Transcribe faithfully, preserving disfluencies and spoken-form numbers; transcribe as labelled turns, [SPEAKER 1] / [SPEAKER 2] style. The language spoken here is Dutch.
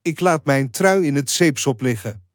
[SPEAKER 1] Ik laat mijn trui in het zeepsop liggen.